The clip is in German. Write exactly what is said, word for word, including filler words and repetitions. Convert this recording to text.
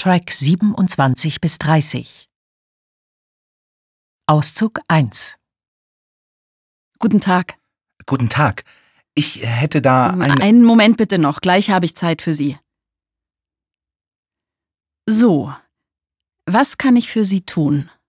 Track siebenundzwanzig bis dreißig. Auszug eins. Guten Tag. Guten Tag. Ich hätte da ein... Einen Moment bitte noch, gleich habe ich Zeit für Sie. So, was kann ich für Sie tun?